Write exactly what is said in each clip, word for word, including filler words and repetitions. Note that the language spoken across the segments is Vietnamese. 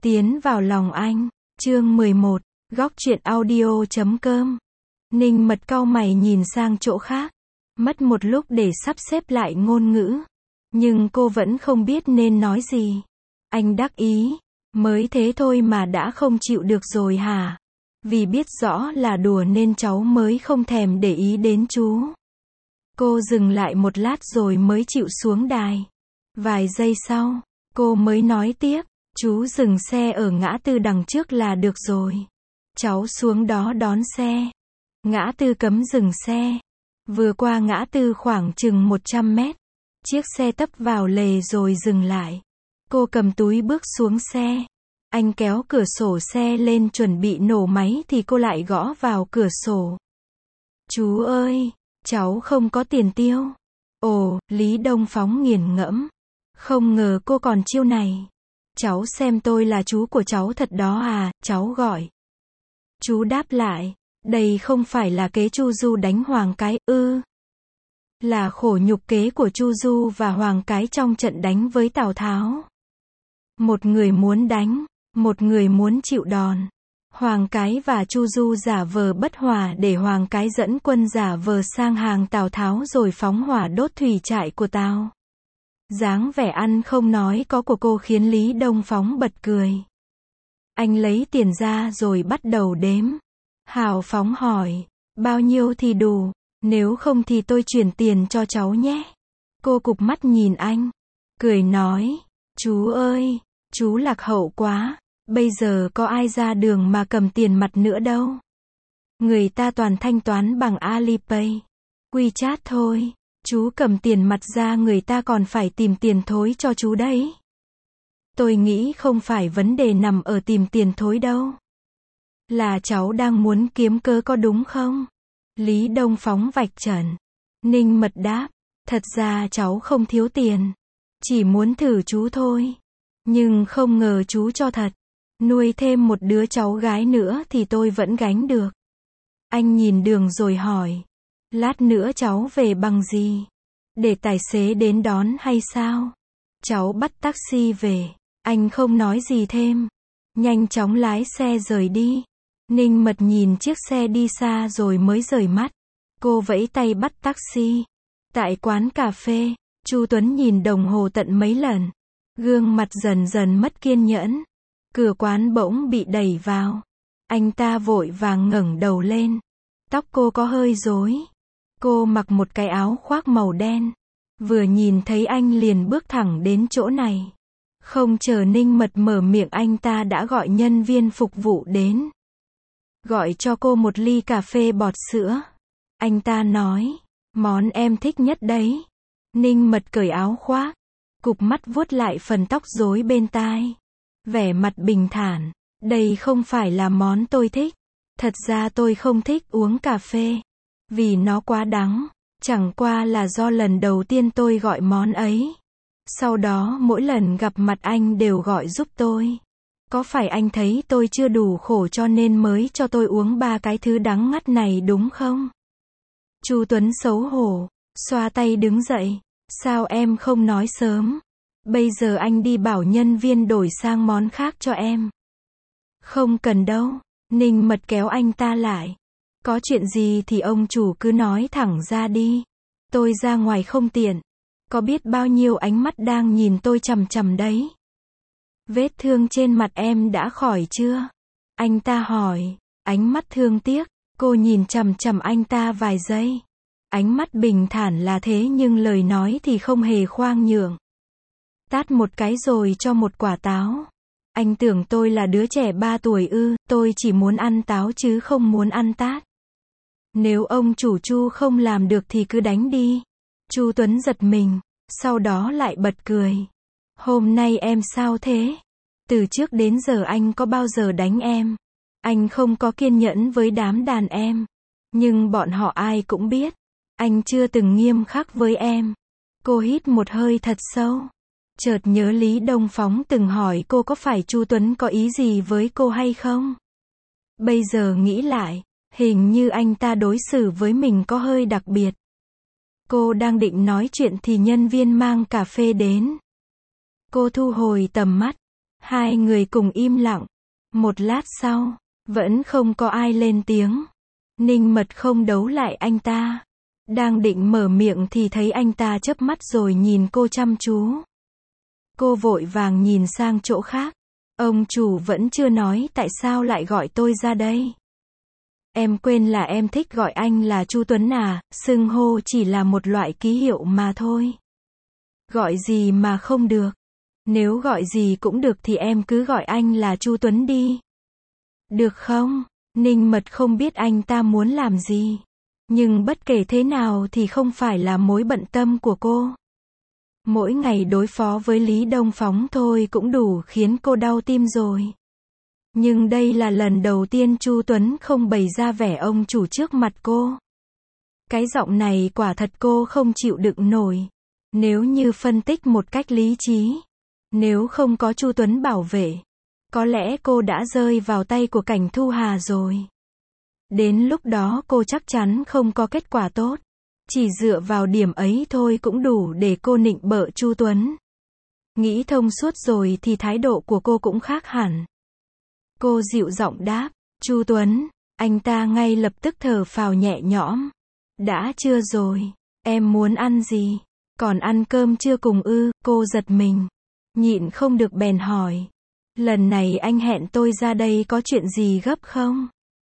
Tiến vào lòng anh. Chương mười một. Góc truyện audio chấm com. Ninh Mật cau mày nhìn sang chỗ khác. Mất một lúc để sắp xếp lại ngôn ngữ. Nhưng cô vẫn không biết nên nói gì. Anh đắc ý. Mới thế thôi mà đã không chịu được rồi hả? Vì biết rõ là đùa nên cháu mới không thèm để ý đến chú. Cô dừng lại một lát rồi mới chịu xuống đài. Vài giây sau, cô mới nói tiếp. Chú dừng xe ở ngã tư đằng trước là được rồi. Cháu xuống đó đón xe. Ngã tư cấm dừng xe. Vừa qua ngã tư khoảng chừng một trăm mét. Chiếc xe tấp vào lề rồi dừng lại. Cô cầm túi bước xuống xe. Anh kéo cửa sổ xe lên chuẩn bị nổ máy thì cô lại gõ vào cửa sổ. Chú ơi, cháu không có tiền tiêu. Ồ, Lý Đông Phóng nghiền ngẫm. Không ngờ cô còn chiêu này. Cháu xem tôi là chú của cháu thật đó à, cháu gọi. Chú đáp lại, đây không phải là kế Chu Du đánh Hoàng Cái, ư. Là khổ nhục kế của Chu Du và Hoàng Cái trong trận đánh với Tào Tháo. Một người muốn đánh, một người muốn chịu đòn. Hoàng Cái và Chu Du giả vờ bất hòa để Hoàng Cái dẫn quân giả vờ sang hàng Tào Tháo rồi phóng hỏa đốt thủy trại của Tào. Dáng vẻ ăn không nói có của cô khiến Lý Đông Phóng bật cười. Anh lấy tiền ra rồi bắt đầu đếm. Hào phóng hỏi, bao nhiêu thì đủ, nếu không thì tôi chuyển tiền cho cháu nhé. Cô cụp mắt nhìn anh, cười nói, chú ơi, chú lạc hậu quá, bây giờ có ai ra đường mà cầm tiền mặt nữa đâu. Người ta toàn thanh toán bằng Alipay, WeChat thôi. Chú cầm tiền mặt ra người ta còn phải tìm tiền thối cho chú đấy. Tôi nghĩ không phải vấn đề nằm ở tìm tiền thối đâu. Là cháu đang muốn kiếm cớ có đúng không? Lý Đông Phóng vạch trần. Ninh Mật đáp, thật ra cháu không thiếu tiền. Chỉ muốn thử chú thôi. Nhưng không ngờ chú cho thật. Nuôi thêm một đứa cháu gái nữa thì tôi vẫn gánh được. Anh nhìn đường rồi hỏi. Lát nữa cháu về bằng gì? Để tài xế đến đón hay sao? Cháu bắt taxi về. Anh không nói gì thêm. Nhanh chóng lái xe rời đi. Ninh Mật nhìn chiếc xe đi xa rồi mới rời mắt. Cô vẫy tay bắt taxi. Tại quán cà phê, Chu Tuấn nhìn đồng hồ tận mấy lần. Gương mặt dần dần mất kiên nhẫn. Cửa quán bỗng bị đẩy vào. Anh ta vội vàng ngẩng đầu lên. Tóc cô có hơi rối. Cô mặc một cái áo khoác màu đen. Vừa nhìn thấy anh liền bước thẳng đến chỗ này. Không chờ Ninh Mật mở miệng anh ta đã gọi nhân viên phục vụ đến. Gọi cho cô một ly cà phê bọt sữa. Anh ta nói, món em thích nhất đấy. Ninh Mật cởi áo khoác. Cụp mắt vuốt lại phần tóc rối bên tai. Vẻ mặt bình thản, đây không phải là món tôi thích. Thật ra tôi không thích uống cà phê. Vì nó quá đắng, chẳng qua là do lần đầu tiên tôi gọi món ấy. Sau đó mỗi lần gặp mặt anh đều gọi giúp tôi. Có phải anh thấy tôi chưa đủ khổ cho nên mới cho tôi uống ba cái thứ đắng ngắt này đúng không? Chu Tuấn xấu hổ, xoa tay đứng dậy. Sao em không nói sớm? Bây giờ anh đi bảo nhân viên đổi sang món khác cho em. Không cần đâu. Ninh Mật kéo anh ta lại. Có chuyện gì thì ông chủ cứ nói thẳng ra đi. Tôi ra ngoài không tiện. Có biết bao nhiêu ánh mắt đang nhìn tôi chằm chằm đấy. Vết thương trên mặt em đã khỏi chưa? Anh ta hỏi. Ánh mắt thương tiếc. Cô nhìn chằm chằm anh ta vài giây. Ánh mắt bình thản là thế nhưng lời nói thì không hề khoang nhượng. Tát một cái rồi cho một quả táo. Anh tưởng tôi là đứa trẻ ba tuổi ư? Tôi chỉ muốn ăn táo chứ không muốn ăn tát. Nếu ông chủ Chu không làm được thì cứ đánh đi. Chu Tuấn giật mình, sau đó lại bật cười. Hôm nay em sao thế? Từ trước đến giờ anh có bao giờ đánh em? Anh không có kiên nhẫn với đám đàn em. Nhưng bọn họ ai cũng biết. Anh chưa từng nghiêm khắc với em. Cô hít một hơi thật sâu. Chợt nhớ Lý Đông Phóng từng hỏi cô có phải Chu Tuấn có ý gì với cô hay không? Bây giờ nghĩ lại, hình như anh ta đối xử với mình có hơi đặc biệt. Cô đang định nói chuyện thì nhân viên mang cà phê đến. Cô thu hồi tầm mắt. Hai người cùng im lặng. Một lát sau, vẫn không có ai lên tiếng. Ninh Mật không đấu lại anh ta. Đang định mở miệng thì thấy anh ta chớp mắt rồi nhìn cô chăm chú. Cô vội vàng nhìn sang chỗ khác. Ông chủ vẫn chưa nói tại sao lại gọi tôi ra đây. Em quên là em thích gọi anh là Chu Tuấn à, xưng hô chỉ là một loại ký hiệu mà thôi. Gọi gì mà không được. Nếu gọi gì cũng được thì em cứ gọi anh là Chu Tuấn đi. Được không? Ninh Mật không biết anh ta muốn làm gì. Nhưng bất kể thế nào thì không phải là mối bận tâm của cô. Mỗi ngày đối phó với Lý Đông Phóng thôi cũng đủ khiến cô đau tim rồi. Nhưng đây là lần đầu tiên Chu Tuấn không bày ra vẻ ông chủ trước mặt cô. Cái giọng này quả thật cô không chịu đựng nổi. Nếu như phân tích một cách lý trí, nếu không có Chu Tuấn bảo vệ, có lẽ cô đã rơi vào tay của Cảnh Thu Hà rồi. Đến lúc đó cô chắc chắn không có kết quả tốt. Chỉ dựa vào điểm ấy thôi cũng đủ để cô nịnh bợ Chu Tuấn. Nghĩ thông suốt rồi thì thái độ của cô cũng khác hẳn. Cô dịu giọng đáp, Chu Tuấn. Anh ta ngay lập tức thở phào nhẹ nhõm. Đã chưa rồi, em muốn ăn gì? Còn ăn cơm chưa cùng ư? Cô giật mình. Nhịn không được bèn hỏi. Lần này anh hẹn tôi ra đây có chuyện gì gấp không?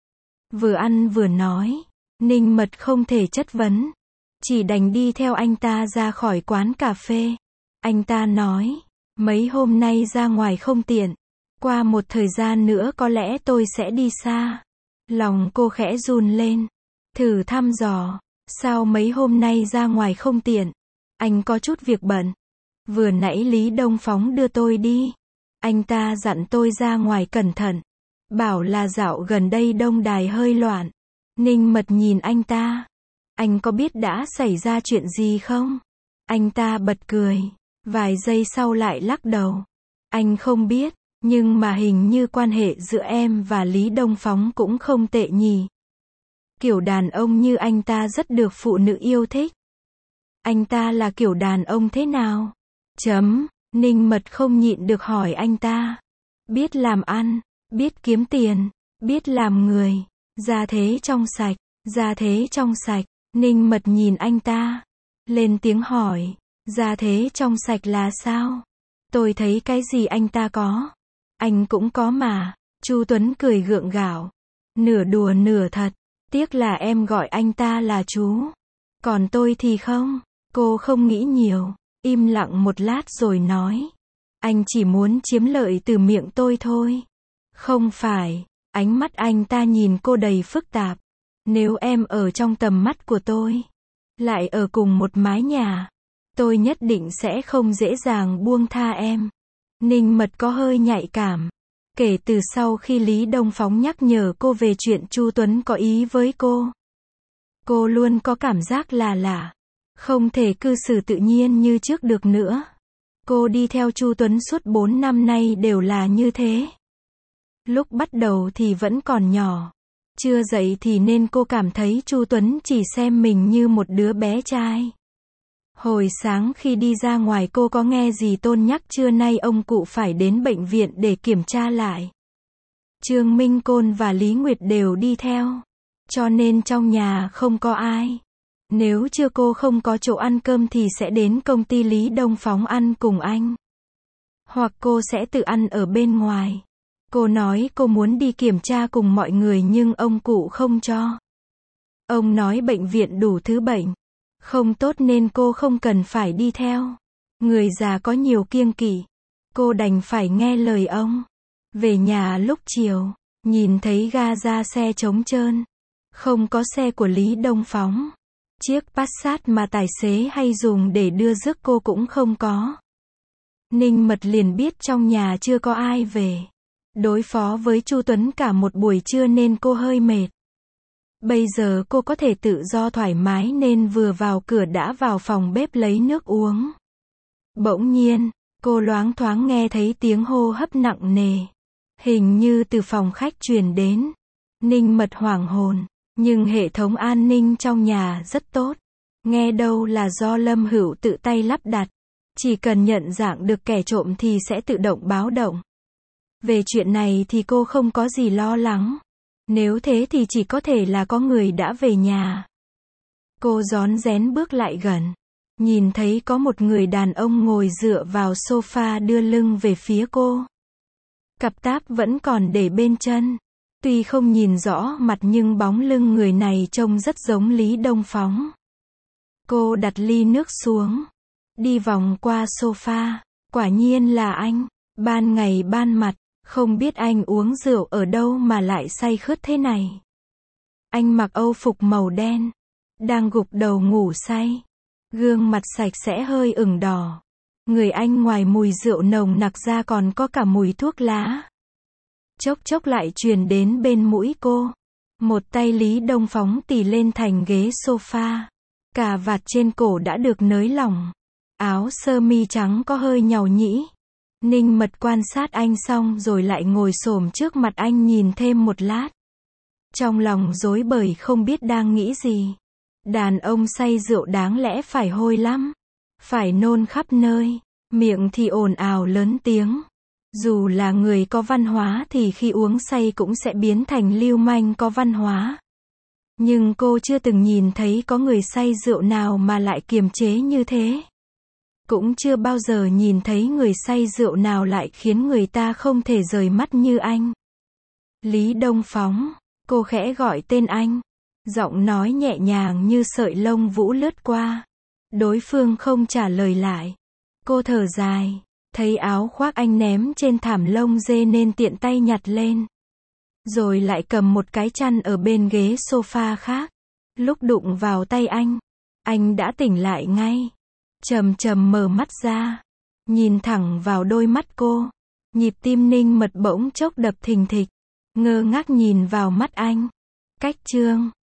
Vừa ăn vừa nói. Ninh Mật không thể chất vấn. Chỉ đành đi theo anh ta ra khỏi quán cà phê. Anh ta nói, mấy hôm nay ra ngoài không tiện. Qua một thời gian nữa có lẽ tôi sẽ đi xa. Lòng cô khẽ run lên. Thử thăm dò. Sao mấy hôm nay ra ngoài không tiện? Anh có chút việc bận. Vừa nãy Lý Đông Phóng đưa tôi đi. Anh ta dặn tôi ra ngoài cẩn thận. Bảo là dạo gần đây Đông Đài hơi loạn. Ninh Mật nhìn anh ta. Anh có biết đã xảy ra chuyện gì không? Anh ta bật cười. Vài giây sau lại lắc đầu. Anh không biết, nhưng mà hình như quan hệ giữa em và Lý Đông Phóng cũng không tệ nhỉ. Kiểu đàn ông như anh ta rất được phụ nữ yêu thích. Anh ta là kiểu đàn ông thế nào? Chấm, Ninh Mật không nhịn được hỏi anh ta. Biết làm ăn, biết kiếm tiền, biết làm người, gia thế trong sạch, gia thế trong sạch. Ninh Mật nhìn anh ta, lên tiếng hỏi, gia thế trong sạch là sao? Tôi thấy cái gì anh ta có, anh cũng có mà. Chu Tuấn cười gượng gạo, nửa đùa nửa thật, tiếc là em gọi anh ta là chú, còn tôi thì không. Cô không nghĩ nhiều, im lặng một lát rồi nói, anh chỉ muốn chiếm lợi từ miệng tôi thôi. Không phải. Ánh mắt anh ta nhìn cô đầy phức tạp. Nếu em ở trong tầm mắt của tôi, lại ở cùng một mái nhà, tôi nhất định sẽ không dễ dàng buông tha em. Ninh Mật có hơi nhạy cảm. Kể từ sau khi Lý Đông Phóng nhắc nhở cô về chuyện Chu Tuấn có ý với cô, cô luôn có cảm giác là lạ. Không thể cư xử tự nhiên như trước được nữa. Cô đi theo Chu Tuấn suốt bốn năm nay đều là như thế. Lúc bắt đầu thì vẫn còn nhỏ. Chưa dậy thì nên cô cảm thấy Chu Tuấn chỉ xem mình như một đứa bé trai. Hồi sáng khi đi ra ngoài cô có nghe dì Tôn nhắc trưa nay ông cụ phải đến bệnh viện để kiểm tra lại. Trương Minh Côn và Lý Nguyệt đều đi theo. Cho nên trong nhà không có ai. Nếu chưa cô không có chỗ ăn cơm thì sẽ đến công ty Lý Đông Phóng ăn cùng anh. Hoặc cô sẽ tự ăn ở bên ngoài. Cô nói cô muốn đi kiểm tra cùng mọi người nhưng ông cụ không cho. Ông nói bệnh viện đủ thứ bệnh không tốt nên cô không cần phải đi theo. Người già có nhiều kiêng kỵ. Cô đành phải nghe lời ông. Về nhà lúc chiều, nhìn thấy ga ra xe trống trơn. Không có xe của Lý Đông Phóng. Chiếc Passat mà tài xế hay dùng để đưa rước cô cũng không có. Ninh Mật liền biết trong nhà chưa có ai về. Đối phó với Chu Tuấn cả một buổi trưa nên cô hơi mệt. Bây giờ cô có thể tự do thoải mái nên vừa vào cửa đã vào phòng bếp lấy nước uống. Bỗng nhiên, cô loáng thoáng nghe thấy tiếng hô hấp nặng nề. Hình như từ phòng khách truyền đến. Ninh Mật hoảng hồn. Nhưng hệ thống an ninh trong nhà rất tốt. Nghe đâu là do Lâm Hữu tự tay lắp đặt. Chỉ cần nhận dạng được kẻ trộm thì sẽ tự động báo động. Về chuyện này thì cô không có gì lo lắng. Nếu thế thì chỉ có thể là có người đã về nhà. Cô rón rén bước lại gần. Nhìn thấy có một người đàn ông ngồi dựa vào sofa đưa lưng về phía cô. Cặp táp vẫn còn để bên chân. Tuy không nhìn rõ mặt nhưng bóng lưng người này trông rất giống Lý Đông Phóng. Cô đặt ly nước xuống. Đi vòng qua sofa. Quả nhiên là anh. Ban ngày ban mặt. Không biết anh uống rượu ở đâu mà lại say khướt thế này. Anh mặc âu phục màu đen. Đang gục đầu ngủ say. Gương mặt sạch sẽ hơi ửng đỏ. Người anh ngoài mùi rượu nồng nặc ra còn có cả mùi thuốc lá. Chốc chốc lại truyền đến bên mũi cô. Một tay Lý Đông Phóng tì lên thành ghế sofa. Cà vạt trên cổ đã được nới lỏng. Áo sơ mi trắng có hơi nhàu nhĩ. Ninh Mật quan sát anh xong rồi lại ngồi xổm trước mặt anh nhìn thêm một lát. Trong lòng rối bời không biết đang nghĩ gì. Đàn ông say rượu đáng lẽ phải hôi lắm. Phải nôn khắp nơi. Miệng thì ồn ào lớn tiếng. Dù là người có văn hóa thì khi uống say cũng sẽ biến thành lưu manh có văn hóa. Nhưng cô chưa từng nhìn thấy có người say rượu nào mà lại kiềm chế như thế. Cũng chưa bao giờ nhìn thấy người say rượu nào lại khiến người ta không thể rời mắt như anh. Lý Đông Phóng. Cô khẽ gọi tên anh. Giọng nói nhẹ nhàng như sợi lông vũ lướt qua. Đối phương không trả lời lại. Cô thở dài. Thấy áo khoác anh ném trên thảm lông dê nên tiện tay nhặt lên. Rồi lại cầm một cái chăn ở bên ghế sofa khác. Lúc đụng vào tay anh, anh đã tỉnh lại ngay. Chầm chầm mở mắt ra. Nhìn thẳng vào đôi mắt cô. Nhịp tim Ninh Mật bỗng chốc đập thình thịch. Ngơ ngác nhìn vào mắt anh. Cách chương